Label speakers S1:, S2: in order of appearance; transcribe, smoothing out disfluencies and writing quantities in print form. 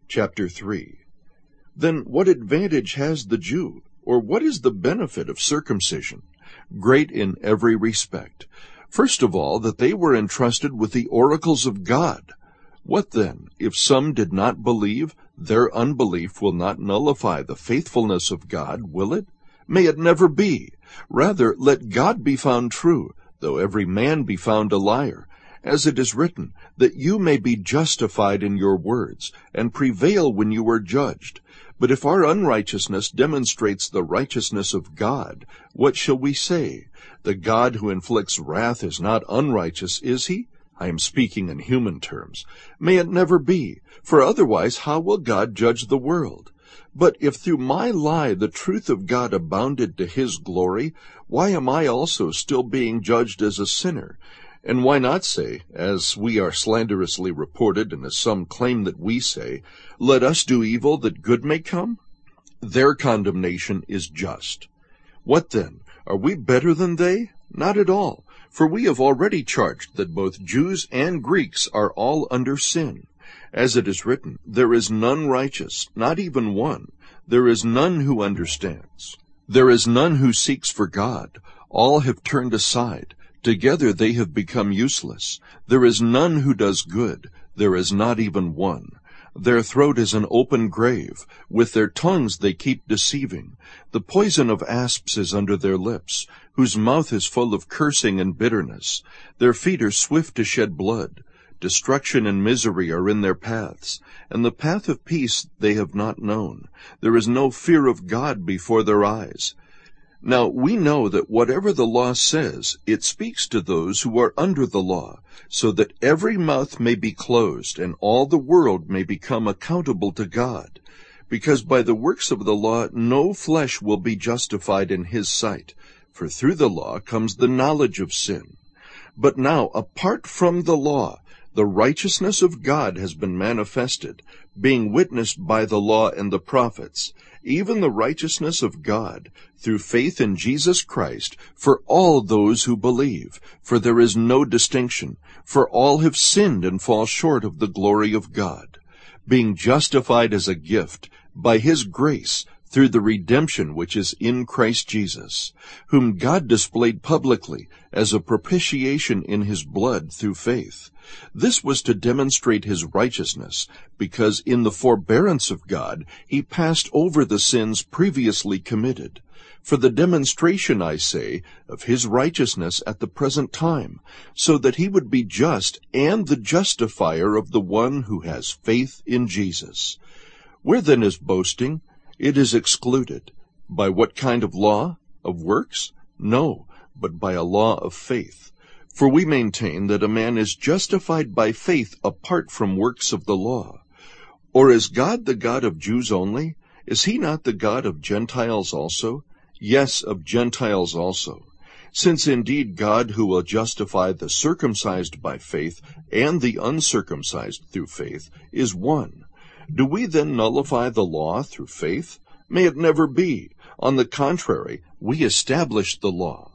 S1: Chapter 3. Then what advantage has the Jew, or what is the benefit of circumcision? Great in every respect. First of all, that they were entrusted with the oracles of God. What then, if some did not believe? Their unbelief will not nullify the faithfulness of God, will it? May it never be. Rather, let God be found true, though every man be found a liar, as it is written, that you may be justified in your words, and prevail when you are judged. But if our unrighteousness demonstrates the righteousness of God, what shall we say? The God who inflicts wrath is not unrighteous, is he? I am speaking in human terms. May it never be, for otherwise how will God judge the world? But if through my lie the truth of God abounded to his glory, why am I also still being judged as a sinner? And why not say, as we are slanderously reported, and as some claim that we say, let us do evil that good may come? Their condemnation is just. What then? Are we better than they? Not at all, for we have already charged that both Jews and Greeks are all under sin. As it is written, there is none righteous, not even one. There is none who understands. There is none who seeks for God. All have turned aside. Together they have become useless. There is none who does good. There is not even one. Their throat is an open grave. With their tongues they keep deceiving. The poison of asps is under their lips, whose mouth is full of cursing and bitterness. Their feet are swift to shed blood. Destruction and misery are in their paths, and the path of peace they have not known. There is no fear of God before their eyes. Now we know that whatever the law says, it speaks to those who are under the law, so that every mouth may be closed, and all the world may become accountable to God. Because by the works of the law no flesh will be justified in his sight, for through the law comes the knowledge of sin. But now, apart from the law, the righteousness of God has been manifested, being witnessed by the law and the prophets, even the righteousness of God, through faith in Jesus Christ, for all those who believe. For there is no distinction, for all have sinned and fall short of the glory of God, being justified as a gift by his grace, through the redemption which is in Christ Jesus, whom God displayed publicly as a propitiation in his blood through faith. This was to demonstrate his righteousness, because in the forbearance of God he passed over the sins previously committed. For the demonstration, I say, of his righteousness at the present time, so that he would be just and the justifier of the one who has faith in Jesus. Where then is boasting? It is excluded. By what kind of law? Of works? No, but by a law of faith. For we maintain that a man is justified by faith apart from works of the law. Or is God the God of Jews only? Is he not the God of Gentiles also? Yes, of Gentiles also. Since indeed God, who will justify the circumcised by faith and the uncircumcised through faith, is one. Do we then nullify the law through faith? May it never be. On the contrary, we establish the law.